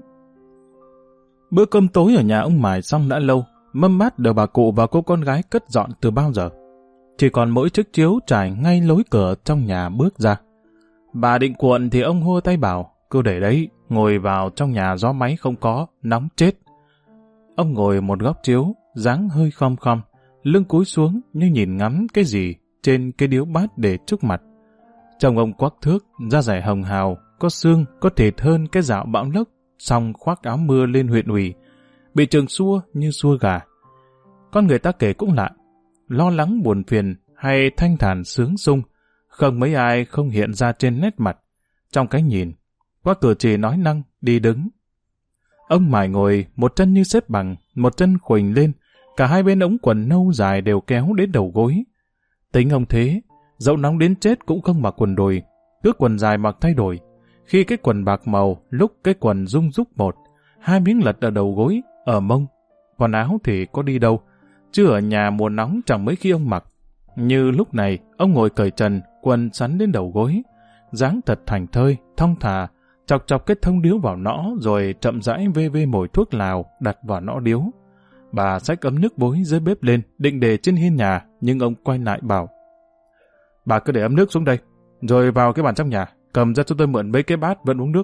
Bữa cơm tối ở nhà ông Mải xong đã lâu, mâm bát được bà cụ và cô con gái cất dọn từ bao giờ. Chỉ còn mỗi chiếc chiếu trải ngay lối cửa trong nhà bước ra. Bà định cuộn thì ông hô tay bảo, cứ để đấy, ngồi vào trong nhà gió máy không có, nóng chết. Ông ngồi một góc chiếu, dáng hơi khom khom, lưng cúi xuống như nhìn ngắm cái gì trên cái điếu bát để trước mặt. Trông ông quắc thước, da dẻ hồng hào, có xương, có thịt hơn cái dạo bão lốc, xong khoác áo mưa lên huyện ủy, bị trường xua như xua gà. Con người ta kể cũng lạ, lo lắng buồn phiền hay thanh thản sướng sung, không mấy ai không hiện ra trên nét mặt, trong cái nhìn, qua cử chỉ nói năng, đi đứng. Ông Mải ngồi, một chân như xếp bằng, một chân khuỳnh lên, cả hai bên ống quần nâu dài đều kéo đến đầu gối. Tính ông thế, dẫu nóng đến chết cũng không mặc quần đùi, cứ quần dài mặc thay đổi. Khi cái quần bạc màu, lúc cái quần rung rúc một, hai miếng lật ở đầu gối, ở mông. Quần áo thì có đi đâu, chứ ở nhà mùa nóng chẳng mấy khi ông mặc. Như lúc này, ông ngồi cởi trần, quần sắn đến đầu gối, dáng thật thảnh thơi, thong thả, chọc chọc cái thông điếu vào nõ rồi chậm rãi vê mồi thuốc lào đặt vào nõ điếu. Bà xách ấm nước vối dưới bếp lên, định để trên hiên nhà, nhưng ông quay lại bảo, bà cứ để ấm nước xuống đây, rồi vào cái bàn trong nhà, cầm ra cho tôi mượn mấy cái bát vẫn uống nước.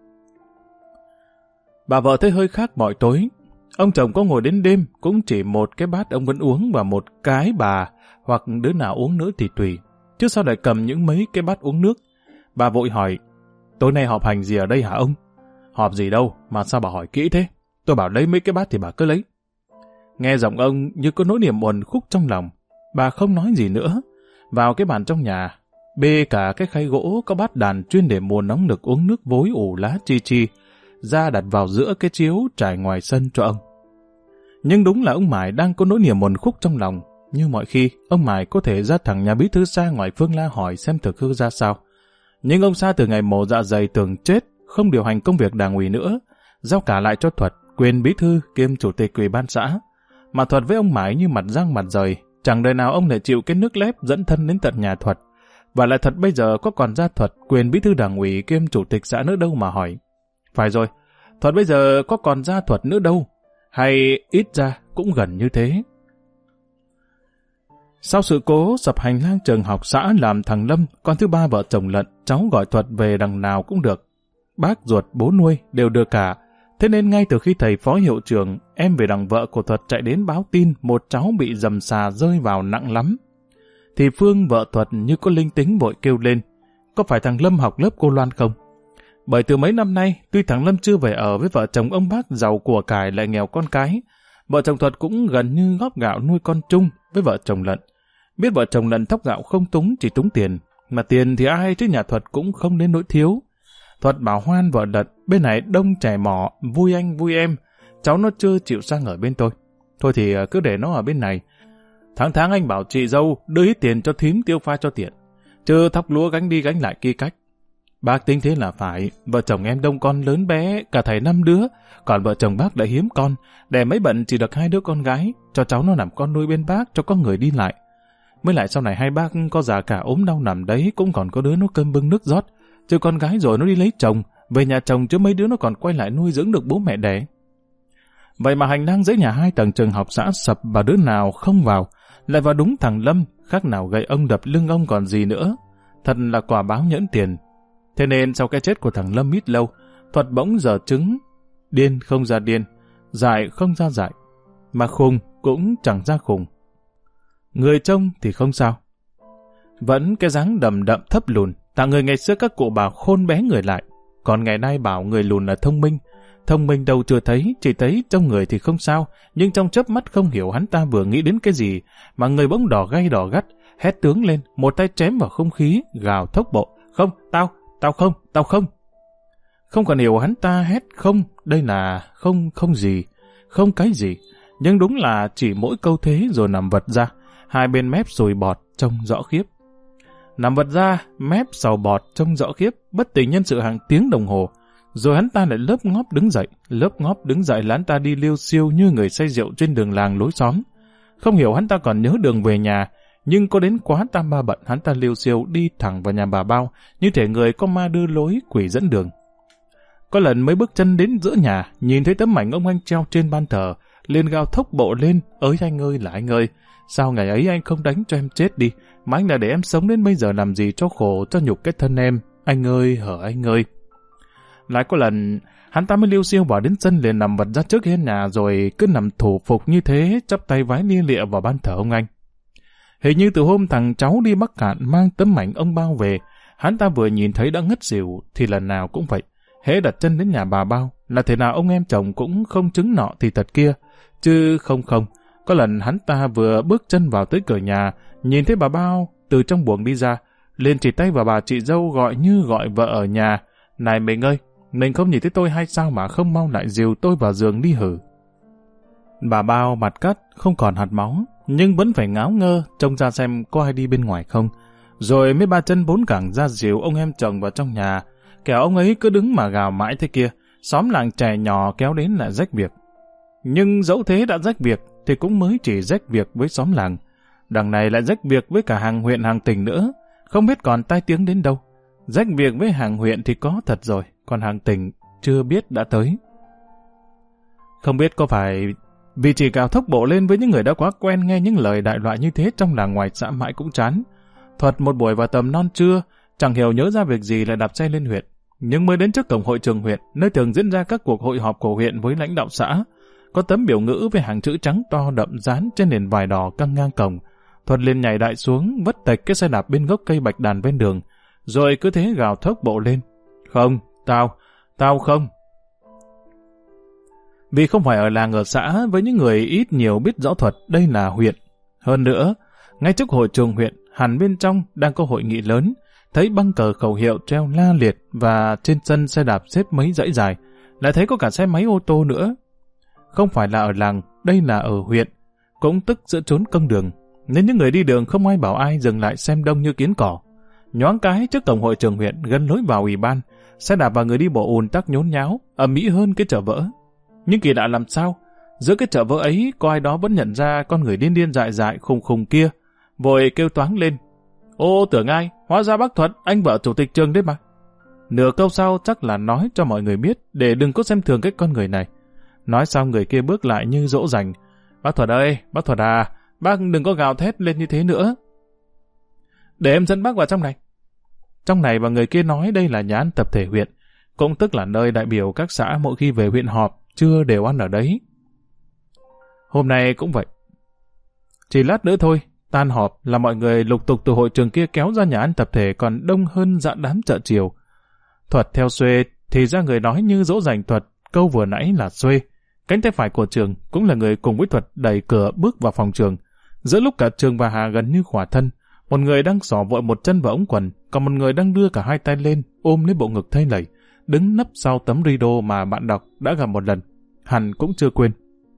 Bà vợ thấy hơi khác mọi tối. Ông chồng có ngồi đến đêm, cũng chỉ một cái bát ông vẫn uống và một cái bà, hoặc đứa nào uống nữa thì tùy, chứ sao lại cầm những mấy cái bát uống nước. Bà vội hỏi, tối nay họp hành gì ở đây hả ông? Họp gì đâu, mà sao bà hỏi kỹ thế? Tôi bảo lấy mấy cái bát thì bà cứ lấy. Nghe giọng ông như có nỗi niềm uẩn khúc trong lòng, bà không nói gì nữa. Vào cái bàn trong nhà, bê cả cái khay gỗ có bát đàn chuyên để mùa nóng nực uống nước vối ủ lá chi chi, ra đặt vào giữa cái chiếu trải ngoài sân cho ông. Nhưng đúng là ông Mải đang có nỗi niềm uẩn khúc trong lòng. Như mọi khi, ông Mải có thể ra thẳng nhà bí thư Sa ngoài Phương La hỏi xem thực hư ra sao. Nhưng ông Sa từ ngày mổ dạ dày tưởng chết, không điều hành công việc đảng ủy nữa, giao cả lại cho Thuật, quyền bí thư kiêm chủ tịch ủy ban xã. Mà Thuật với ông Mải như mặt răng mặt rời, chẳng đời nào ông lại chịu cái nước lép dẫn thân đến tận nhà Thuật. Và lại Thuật bây giờ có còn ra Thuật, quyền bí thư đảng ủy kiêm chủ tịch xã nữa đâu mà hỏi. Phải rồi, Thuật bây giờ có còn ra Thuật nữa đâu, hay ít ra cũng gần như thế. Sau sự cố sập hành lang trường học xã làm thằng Lâm, con thứ ba vợ chồng Lận, cháu gọi Thuật về đằng nào cũng được. Bác ruột bố nuôi đều được cả. Thế nên ngay từ khi thầy phó hiệu trưởng, em về đằng vợ của Thuật chạy đến báo tin một cháu bị dầm xà rơi vào nặng lắm, thì Phương vợ Thuật như có linh tính vội kêu lên, có phải thằng Lâm học lớp cô Loan không? Bởi từ mấy năm nay, tuy thằng Lâm chưa về ở với vợ chồng ông bác giàu của cải lại nghèo con cái, vợ chồng Thuật cũng gần như góp gạo nuôi con chung với vợ chồng Lận. Biết vợ chồng Lận thóc gạo không túng, chỉ túng tiền, mà tiền thì ai chứ nhà Thuật cũng không đến nỗi thiếu. Thuật bảo Hoan vợ Lận, bên này đông trẻ mỏ, vui anh vui em, cháu nó chưa chịu sang ở bên tôi. Thôi thì cứ để nó ở bên này. Tháng anh bảo chị dâu đưa ít tiền cho thím tiêu pha cho tiện, chứ thóc lúa gánh đi gánh lại kia cách. Bác tính thế là phải, vợ chồng em đông con lớn bé, cả thầy 5 đứa, còn vợ chồng bác đã hiếm con, đẻ mấy bận chỉ được 2 đứa con gái, cho cháu nó làm con nuôi bên bác cho có người đi lại. Mới lại sau này hai bác có già cả ốm đau nằm đấy cũng còn có đứa nấu cơm bưng nước rót, chứ con gái rồi nó đi lấy chồng, về nhà chồng chứ mấy đứa nó còn quay lại nuôi dưỡng được bố mẹ đẻ. Vậy mà hành lang dưới nhà 2 tầng trường học xã sập và đứa nào không vào, lại vào đúng thằng Lâm, khác nào gậy ông đập lưng ông còn gì nữa. Thật là quả báo nhẫn tiền. Thế nên sau cái chết của thằng Lâm ít lâu, Thuật bỗng dở chứng, điên không ra điên, dại không ra dại, mà khùng cũng chẳng ra khùng. Người trông thì không sao, vẫn cái dáng đầm đậm thấp lùn, thằng người ngày xưa các cụ bảo khôn bé người lại, còn ngày nay bảo người lùn là thông minh. Thông minh đâu chưa thấy, chỉ thấy trong người thì không sao, nhưng trong chớp mắt không hiểu hắn ta vừa nghĩ đến cái gì, mà người bỗng đỏ gay đỏ gắt, hét tướng lên, một tay chém vào không khí, gào thốc bộ, không, tao không. Không còn hiểu hắn ta hét không, đây là không gì, không cái gì, nhưng đúng là chỉ mỗi câu thế rồi nằm vật ra, hai bên mép sùi bọt trông rõ khiếp. Nằm vật ra, mép sầu bọt trông rõ khiếp, bất tỉnh nhân sự hàng tiếng đồng hồ. Rồi hắn ta lại lớp ngóp đứng dậy là hắn ta đi liêu xiêu như người say rượu trên đường làng lối xóm. Không hiểu hắn ta còn nhớ đường về nhà, nhưng có đến quá tam ba bận hắn ta liêu xiêu đi thẳng vào nhà bà Bao, như thể người có ma đưa lối quỷ dẫn đường. Có lần mới bước chân đến giữa nhà, nhìn thấy tấm ảnh ông anh treo trên ban thờ, liền gào thốc bộ lên, ới anh ơi là anh ơi, sao ngày ấy anh không đánh cho em chết đi, mà anh đã để em sống đến bây giờ làm gì cho khổ cho nhục cái thân em, anh ơi hở anh ơi. Lại có lần, hắn ta mới liêu xiêu vào đến sân liền nằm vật ra trước hiên nhà rồi cứ nằm thủ phục như thế, chắp tay vái lia lịa vào ban thờ ông anh. Hình như từ hôm thằng cháu đi Bắc Cạn mang tấm ảnh ông Bao về, hắn ta vừa nhìn thấy đã ngất xỉu, thì lần nào cũng vậy. Hễ đặt chân đến nhà bà Bao, là thế nào ông em chồng cũng không chứng nọ thì thật kia, chứ không. Có lần hắn ta vừa bước chân vào tới cửa nhà, nhìn thấy bà Bao từ trong buồng đi ra, liền chỉ tay vào bà chị dâu gọi như gọi vợ ở nhà, này mình ơi, mình không nhìn thấy tôi hay sao mà không mau lại dìu tôi vào giường đi hử. Bà Bao mặt cắt, không còn hạt máu, nhưng vẫn phải ngáo ngơ, trông ra xem có ai đi bên ngoài không. Rồi mới ba chân bốn cẳng ra dìu ông em chồng vào trong nhà, kẻo ông ấy cứ đứng mà gào mãi thế kia, xóm làng trẻ nhỏ kéo đến lại rách việc. Nhưng dẫu thế đã rách việc, thì cũng mới chỉ rách việc với xóm làng. Đằng này lại rách việc với cả hàng huyện hàng tỉnh nữa, không biết còn tai tiếng đến đâu. Rách việc với hàng huyện thì có thật rồi, còn hàng tỉnh chưa biết đã tới. Không biết có phải vì chỉ cào thốc bộ lên với những người đã quá quen nghe những lời đại loại như thế trong làng ngoài xã mãi cũng chán. Thuật một buổi vào tầm non trưa, chẳng hiểu nhớ ra việc gì lại đạp xe lên huyện. Nhưng mới đến trước cổng hội trường huyện, nơi thường diễn ra các cuộc hội họp của huyện với lãnh đạo xã, có tấm biểu ngữ với hàng chữ trắng to đậm dán trên nền vải đỏ căng ngang cổng. Thuật liền nhảy đại xuống, vất tạch cái xe đạp bên gốc cây bạch đàn ven đường, rồi cứ thế gào thốc bộ lên. Không, tao không. Vì không phải ở làng ở xã với những người ít nhiều biết rõ thuật, đây là huyện. Hơn nữa, ngay trước hội trường huyện, hẳn bên trong đang có hội nghị lớn, thấy băng cờ khẩu hiệu treo la liệt và trên sân xe đạp xếp mấy dãy dài, lại thấy có cả xe máy ô tô nữa. Không phải là ở làng, đây là ở huyện, cũng tức giữa chốn công đường, nên những người đi đường không ai bảo ai dừng lại xem đông như kiến cỏ. Nhoáng cái trước cổng hội trường huyện gần lối vào ủy ban, xe đạp và người đi bộ ùn tắc nhốn nháo, ầm ĩ hơn cái chợ vỡ. Nhưng kỳ lạ làm sao, giữa cái chợ vỡ ấy có ai đó vẫn nhận ra con người điên điên dại dại khùng khùng kia, vội kêu toáng lên. Ô tưởng ai, hóa ra bác Thuật, anh vợ chủ tịch trường đấy mà. Nửa câu sau chắc là nói cho mọi người biết để đừng có xem thường cái con người này. Nói xong người kia bước lại như dỗ dành. Bác Thuật ơi, bác Thuật à, bác đừng có gào thét lên như thế nữa. Để em dẫn bác vào trong này. Trong này và người kia nói đây là nhà ăn tập thể huyện, cũng tức là nơi đại biểu các xã mỗi khi về huyện họp, trưa đều ăn ở đấy. Hôm nay cũng vậy. Chỉ lát nữa thôi, tan họp là mọi người lục tục từ hội trường kia kéo ra nhà ăn tập thể còn đông hơn dã đám chợ chiều. Thuật theo Xuê thì ra người nói như dỗ dành Thuật, câu vừa nãy là Xuê. Cánh tay phải của Trường cũng là người cùng với Thuật đẩy cửa bước vào phòng Trường. Giữa lúc cả Trường và Hà gần như khỏa thân, một người đang xỏ vội một chân vào ống quần, còn một người đang đưa cả hai tay lên ôm lấy bộ ngực thây lầy, đứng nấp sau tấm rideau mà bạn đọc đã gặp một lần, hẳn cũng chưa quên.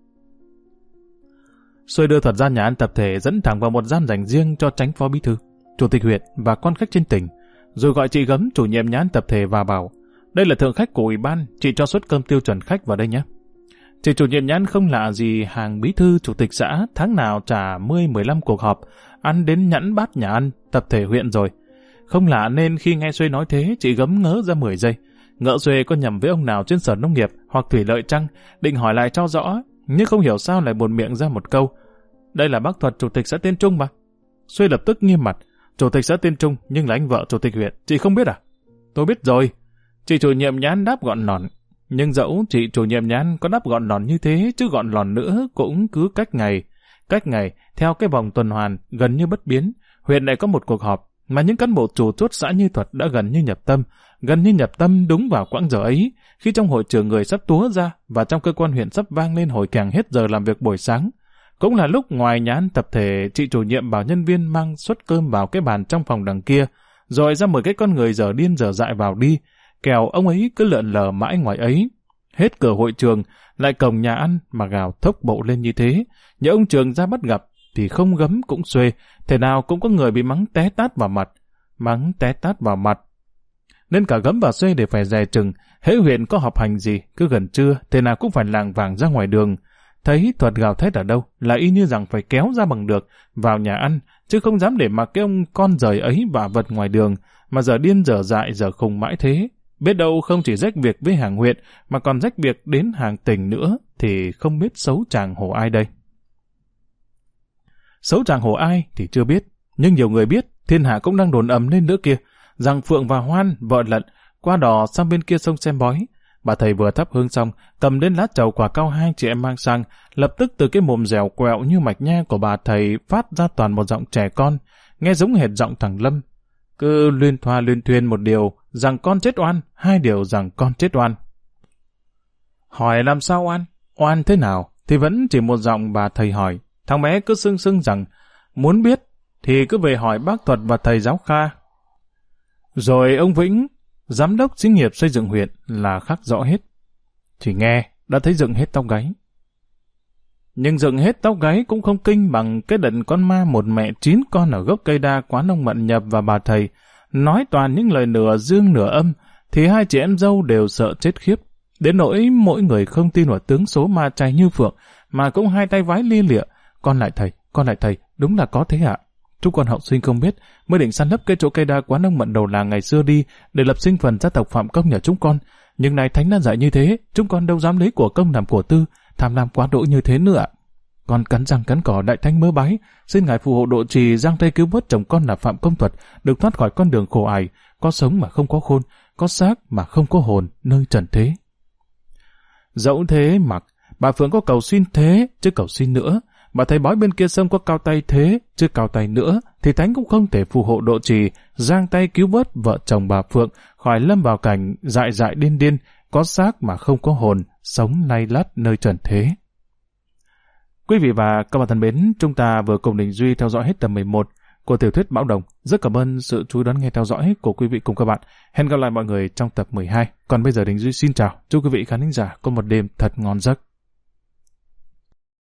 Xuôi đưa Thuật ra nhà ăn tập thể, dẫn thẳng vào một gian dành riêng cho Chánh Phó Bí Thư, Chủ tịch huyện và quan khách trên tỉnh, rồi gọi chị Gấm, chủ nhiệm nhà ăn tập thể và bảo, đây là thượng khách của ủy ban, chị cho suất cơm tiêu chuẩn khách vào đây nhé. Chị chủ nhiệm nhà ăn không lạ gì hàng bí thư chủ tịch xã, tháng nào trả 10-15 cuộc họp, ăn đến nhẵn bát nhà ăn tập thể huyện rồi. Không lạ nên khi nghe Xuê nói thế, chị gấm ngớ ra 10 giây. Ngỡ Xuê có nhầm với ông nào trên sở nông nghiệp hoặc thủy lợi chăng, định hỏi lại cho rõ, nhưng không hiểu sao lại buột miệng ra một câu: đây là bác Thuật, chủ tịch xã Tiên Trung mà. Xuê lập tức nghiêm mặt: chủ tịch xã Tiên Trung nhưng là anh vợ chủ tịch huyện, chị không biết à? Tôi biết rồi. Chị chủ nhiệm Nhán đáp gọn lỏn. Nhưng dẫu chị chủ nhiệm Nhán có đáp gọn lỏn như thế, chứ gọn lỏn nữa cũng cứ cách ngày, theo cái vòng tuần hoàn gần như bất biến, huyện lại có một cuộc họp mà những cán bộ chủ chốt xã Như Thuật đã gần như nhập tâm đúng vào quãng giờ ấy, khi trong hội trường người sắp túa ra và trong cơ quan huyện sắp vang lên hồi kèng hết giờ làm việc buổi sáng. Cũng là lúc ngoài Nhán tập thể, chị chủ nhiệm bảo nhân viên mang suất cơm vào cái bàn trong phòng đằng kia, rồi ra 10 cái con người dở điên dở dại vào đi, kẻo ông ấy cứ lượn lờ mãi ngoài ấy. Hết cửa hội trường, lại cổng nhà ăn mà gào thốc bộ lên như thế, nhỡ ông Trường ra bắt gặp, thì không gấm cũng Xuê, thể nào cũng có người bị mắng té tát vào mặt. Nên cả gấm và Xuê đều phải dè chừng, hễ huyện có họp hành gì, cứ gần trưa, thế nào cũng phải làng vàng ra ngoài đường. Thấy Thuật gào thét ở đâu, là y như rằng phải kéo ra bằng được, vào nhà ăn, chứ không dám để mặc cái ông con rời ấy vạ vật ngoài đường, mà giờ điên dở dại dở khùng mãi thế. Biết đâu không chỉ rách việc với hàng huyện, mà còn rách việc đến hàng tỉnh nữa, thì không biết xấu chàng hổ ai đây. Xấu chàng hổ ai thì chưa biết, nhưng nhiều người biết, thiên hạ cũng đang đồn ầm lên nữa kia, rằng Phượng và Hoan, vợ Lận, qua đò sang bên kia sông xem bói. Bà thầy vừa thắp hương xong, cầm đến lá trầu quả cau hai chị em mang sang, lập tức từ cái mồm dẻo quẹo như mạch nha của bà thầy phát ra toàn một giọng trẻ con, nghe giống hệt giọng thằng Lâm. Cứ luyên thoa luyên thuyên một điều rằng con chết oan, hai điều rằng con chết oan. Hỏi làm sao oan? Oan thế nào? Thì vẫn chỉ một giọng bà thầy hỏi. Thằng bé cứ xưng xưng rằng muốn biết thì cứ về hỏi bác Thuật và thầy giáo Kha. Rồi ông Vĩnh, giám đốc xí nghiệp xây dựng huyện, là khắc rõ hết. Chỉ nghe đã thấy dựng hết tóc gáy. Nhưng dựng hết tóc gáy cũng không kinh bằng cái đận con ma một mẹ 9 con ở gốc cây đa quán ông Mận Nhập và bà thầy, nói toàn những lời nửa dương nửa âm, thì hai chị em dâu đều sợ chết khiếp. Đến nỗi mỗi người không tin vào tướng số ma chay như Phượng, mà cũng hai tay vái lia lịa. Con lại thầy, đúng là có thế ạ. Chúng con hậu sinh không biết, mới định săn lấp cái chỗ cây đa quán ông Mận đầu làng ngày xưa đi, để lập sinh phần gia tộc Phạm Công nhà chúng con. Nhưng này thánh đã dạy như thế, chúng con đâu dám lấy của công làm của tư, tham lam quá độ như thế nữa ạ. Con cắn răng cắn cỏ đại thánh mơ bái, xin ngài phù hộ độ trì giang tay cứu vớt chồng con là Phạm Công Thuật, được thoát khỏi con đường khổ ải, có sống mà không có khôn, có xác mà không có hồn nơi trần thế. Dẫu thế mặc, bà Phượng có cầu xin thế, chứ cầu xin nữa. Bà thầy bói bên kia sông có cao tay thế, chứ cao tay nữa, thì thánh cũng không thể phù hộ độ trì, giang tay cứu vớt vợ chồng bà Phượng khỏi lâm vào cảnh dại dại điên điên, có xác mà không có hồn, sống lay lắt nơi trần thế. Quý vị và các bạn thân mến, chúng ta vừa cùng Đình Duy theo dõi hết tập 11 của tiểu thuyết Bão Đồng. Rất cảm ơn sự chú ý đón nghe theo dõi của quý vị cùng các bạn. Hẹn gặp lại mọi người trong tập 12. Còn bây giờ Đình Duy xin chào, chúc quý vị khán thính giả có một đêm thật ngon giấc.